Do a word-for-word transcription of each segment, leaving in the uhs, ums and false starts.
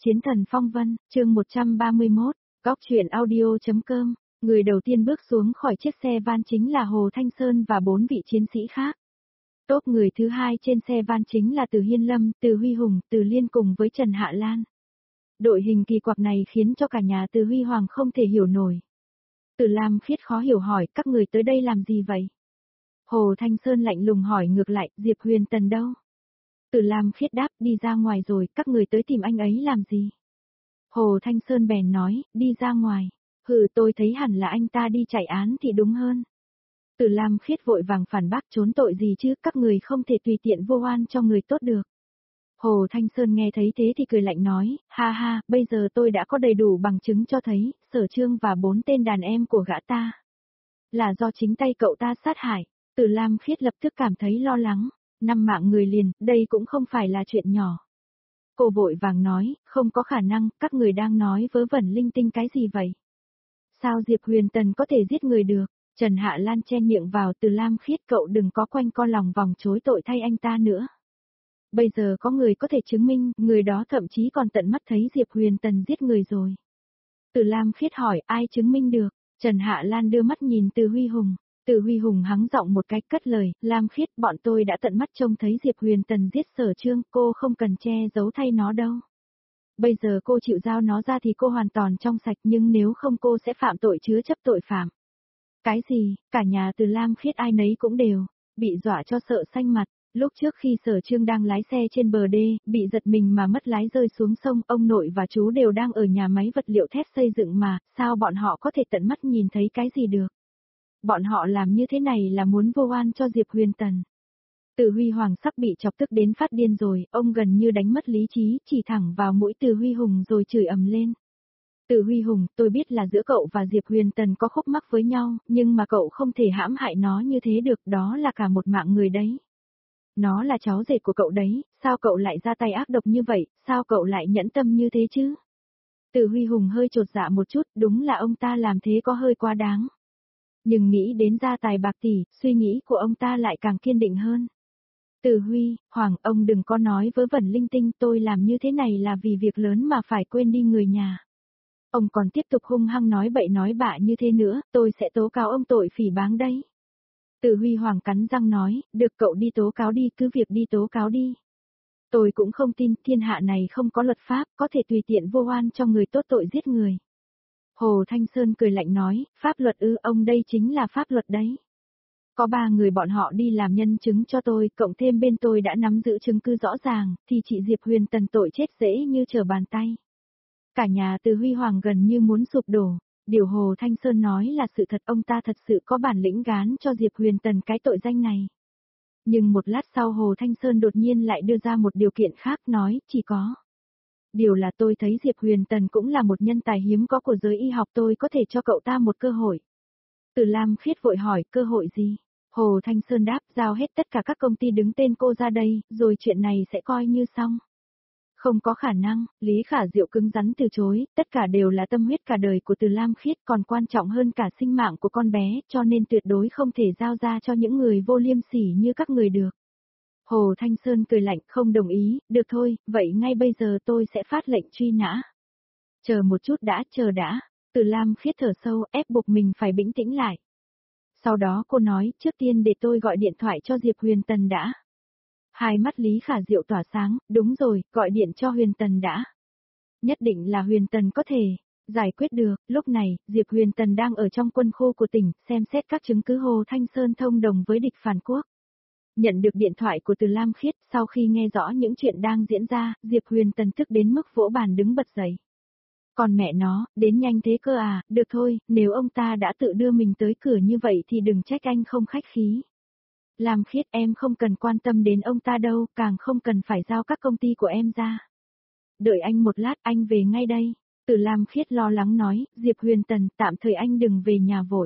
Chiến thần phong vân, chương một trăm ba mươi mốt, góc truyện audio.com, người đầu tiên bước xuống khỏi chiếc xe van chính là Hồ Thanh Sơn và bốn vị chiến sĩ khác. Top người thứ hai trên xe van chính là Từ Hiên Lâm, Từ Huy Hùng, Từ Liên cùng với Trần Hạ Lan. Đội hình kỳ quặc này khiến cho cả nhà Từ Huy Hoàng không thể hiểu nổi. Từ Lam Khiết khó hiểu hỏi, các người tới đây làm gì vậy? Hồ Thanh Sơn lạnh lùng hỏi ngược lại, Diệp Huyền Tần đâu? Từ Lam Khiết đáp, đi ra ngoài rồi, các người tới tìm anh ấy làm gì? Hồ Thanh Sơn bèn nói, đi ra ngoài. Hừ, tôi thấy hẳn là anh ta đi chạy án thì đúng hơn. Từ Lam Khiết vội vàng phản bác, trốn tội gì chứ, các người không thể tùy tiện vô oan cho người tốt được. Hồ Thanh Sơn nghe thấy thế thì cười lạnh nói, ha ha, bây giờ tôi đã có đầy đủ bằng chứng cho thấy, Sở Trương và bốn tên đàn em của gã ta là do chính tay cậu ta sát hại. Từ Lam Khiết lập tức cảm thấy lo lắng, năm mạng người liền, đây cũng không phải là chuyện nhỏ. Cô vội vàng nói, không có khả năng, các người đang nói vớ vẩn linh tinh cái gì vậy? Sao Diệp Huyền Tần có thể giết người được? Trần Hạ Lan chen miệng vào, Từ Lam Khiết, cậu đừng có quanh co lòng vòng chối tội thay anh ta nữa. Bây giờ có người có thể chứng minh, người đó thậm chí còn tận mắt thấy Diệp Huyền Tần giết người rồi. Từ Lam Khiết hỏi, ai chứng minh được? Trần Hạ Lan đưa mắt nhìn Từ Huy Hùng. Từ Huy Hùng hắng giọng một cái, cất lời, Lam Khiết, bọn tôi đã tận mắt trông thấy Diệp Huyền Tần giết Sở Trương, cô không cần che giấu thay nó đâu. Bây giờ cô chịu giao nó ra thì cô hoàn toàn trong sạch, nhưng nếu không cô sẽ phạm tội chứa chấp tội phạm. Cái gì? Cả nhà Từ Lam Khiết ai nấy cũng đều bị dọa cho sợ xanh mặt. Lúc trước khi Sở Trương đang lái xe trên bờ đê, bị giật mình mà mất lái rơi xuống sông, ông nội và chú đều đang ở nhà máy vật liệu thép xây dựng mà, sao bọn họ có thể tận mắt nhìn thấy cái gì được? Bọn họ làm như thế này là muốn vô oan cho Diệp Huyền Tần. Từ Huy Hoàng sắp bị chọc tức đến phát điên rồi, ông gần như đánh mất lý trí, chỉ thẳng vào mũi Từ Huy Hùng rồi chửi ầm lên. Từ Huy Hùng, tôi biết là giữa cậu và Diệp Huyền Tần có khúc mắc với nhau, nhưng mà cậu không thể hãm hại nó như thế được, đó là cả một mạng người đấy. Nó là cháu rể của cậu đấy, sao cậu lại ra tay ác độc như vậy, sao cậu lại nhẫn tâm như thế chứ? Từ Huy Hùng hơi chột dạ một chút, đúng là ông ta làm thế có hơi quá đáng. Nhưng nghĩ đến gia tài bạc tỷ, suy nghĩ của ông ta lại càng kiên định hơn. Từ Huy, Hoàng, ông đừng có nói vớ vẩn linh tinh, tôi làm như thế này là vì việc lớn mà phải quên đi người nhà. Ông còn tiếp tục hung hăng nói bậy nói bạ như thế nữa, tôi sẽ tố cáo ông tội phỉ báng đấy. Từ Huy Hoàng cắn răng nói, được cậu đi tố cáo đi, cứ việc đi tố cáo đi. Tôi cũng không tin thiên hạ này không có luật pháp, có thể tùy tiện vô oan cho người tốt tội giết người. Hồ Thanh Sơn cười lạnh nói, pháp luật ư, ông đây chính là pháp luật đấy. Có ba người bọn họ đi làm nhân chứng cho tôi, cộng thêm bên tôi đã nắm giữ chứng cứ rõ ràng, thì chị Diệp Huyền Tần tội chết dễ như trở bàn tay. Cả nhà Từ Huy Hoàng gần như muốn sụp đổ, điều Hồ Thanh Sơn nói là sự thật, ông ta thật sự có bản lĩnh gán cho Diệp Huyền Tần cái tội danh này. Nhưng một lát sau Hồ Thanh Sơn đột nhiên lại đưa ra một điều kiện khác, nói, chỉ có. Điều là tôi thấy Diệp Huyền Tần cũng là một nhân tài hiếm có của giới y học, tôi có thể cho cậu ta một cơ hội. Từ Lam Khiết vội hỏi, cơ hội gì? Hồ Thanh Sơn đáp, giao hết tất cả các công ty đứng tên cô ra đây, rồi chuyện này sẽ coi như xong. Không có khả năng, Lý Khả Diệu cứng rắn từ chối, tất cả đều là tâm huyết cả đời của Từ Lam Khiết, còn quan trọng hơn cả sinh mạng của con bé, cho nên tuyệt đối không thể giao ra cho những người vô liêm sỉ như các người được. Hồ Thanh Sơn cười lạnh, không đồng ý, được thôi, vậy ngay bây giờ tôi sẽ phát lệnh truy nã. Chờ một chút đã, chờ đã. Từ Lam Khiết thở sâu, ép buộc mình phải bình tĩnh lại. Sau đó cô nói, trước tiên để tôi gọi điện thoại cho Diệp Huyền Tần đã. Hai mắt Lý Khả Diệu tỏa sáng, đúng rồi, gọi điện cho Huyền Tần đã. Nhất định là Huyền Tần có thể giải quyết được. Lúc này, Diệp Huyền Tần đang ở trong quân khu của tỉnh, xem xét các chứng cứ Hồ Thanh Sơn thông đồng với địch phản quốc. Nhận được điện thoại của Từ Lam Khiết, sau khi nghe rõ những chuyện đang diễn ra, Diệp Huyền Tần tức đến mức vỗ bàn đứng bật dậy. Còn mẹ nó, đến nhanh thế cơ à, được thôi, nếu ông ta đã tự đưa mình tới cửa như vậy thì đừng trách anh không khách khí. Lam Khiết, em không cần quan tâm đến ông ta đâu, càng không cần phải giao các công ty của em ra. Đợi anh một lát, anh về ngay đây. Từ Lam Khiết lo lắng nói, Diệp Huyền Tần, tạm thời anh đừng về nhà vội.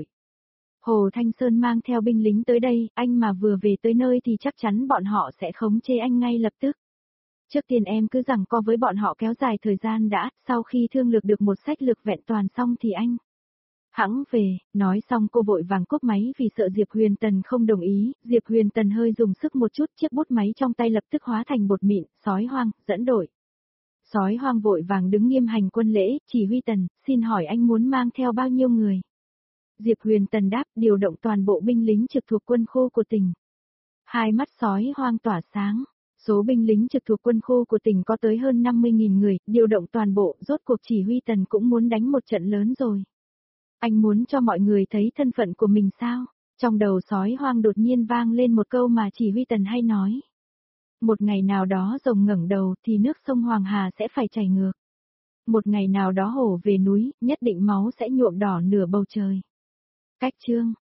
Hồ Thanh Sơn mang theo binh lính tới đây, anh mà vừa về tới nơi thì chắc chắn bọn họ sẽ khống chế anh ngay lập tức. Trước tiên em cứ giằng co với bọn họ kéo dài thời gian đã, sau khi thương lược được một sách lược vẹn toàn xong thì anh hẵng về. Nói xong cô vội vàng cúp máy vì sợ Diệp Huyền Tần không đồng ý. Diệp Huyền Tần hơi dùng sức một chút, chiếc bút máy trong tay lập tức hóa thành bột mịn, sói hoang, dẫn đội. Sói hoang vội vàng đứng nghiêm hành quân lễ, chỉ huy Tần, xin hỏi anh muốn mang theo bao nhiêu người? Diệp Huyền Tần đáp, điều động toàn bộ binh lính trực thuộc quân khu của tỉnh. Hai mắt sói hoang tỏa sáng. Số binh lính trực thuộc quân khu của tỉnh có tới hơn năm mươi nghìn người, điều động toàn bộ, rốt cuộc chỉ huy Tần cũng muốn đánh một trận lớn rồi. Anh muốn cho mọi người thấy thân phận của mình sao? Trong đầu sói hoang đột nhiên vang lên một câu mà chỉ huy Tần hay nói. Một ngày nào đó rồng ngẩng đầu thì nước sông Hoàng Hà sẽ phải chảy ngược. Một ngày nào đó hổ về núi, nhất định máu sẽ nhuộm đỏ nửa bầu trời. Cách chương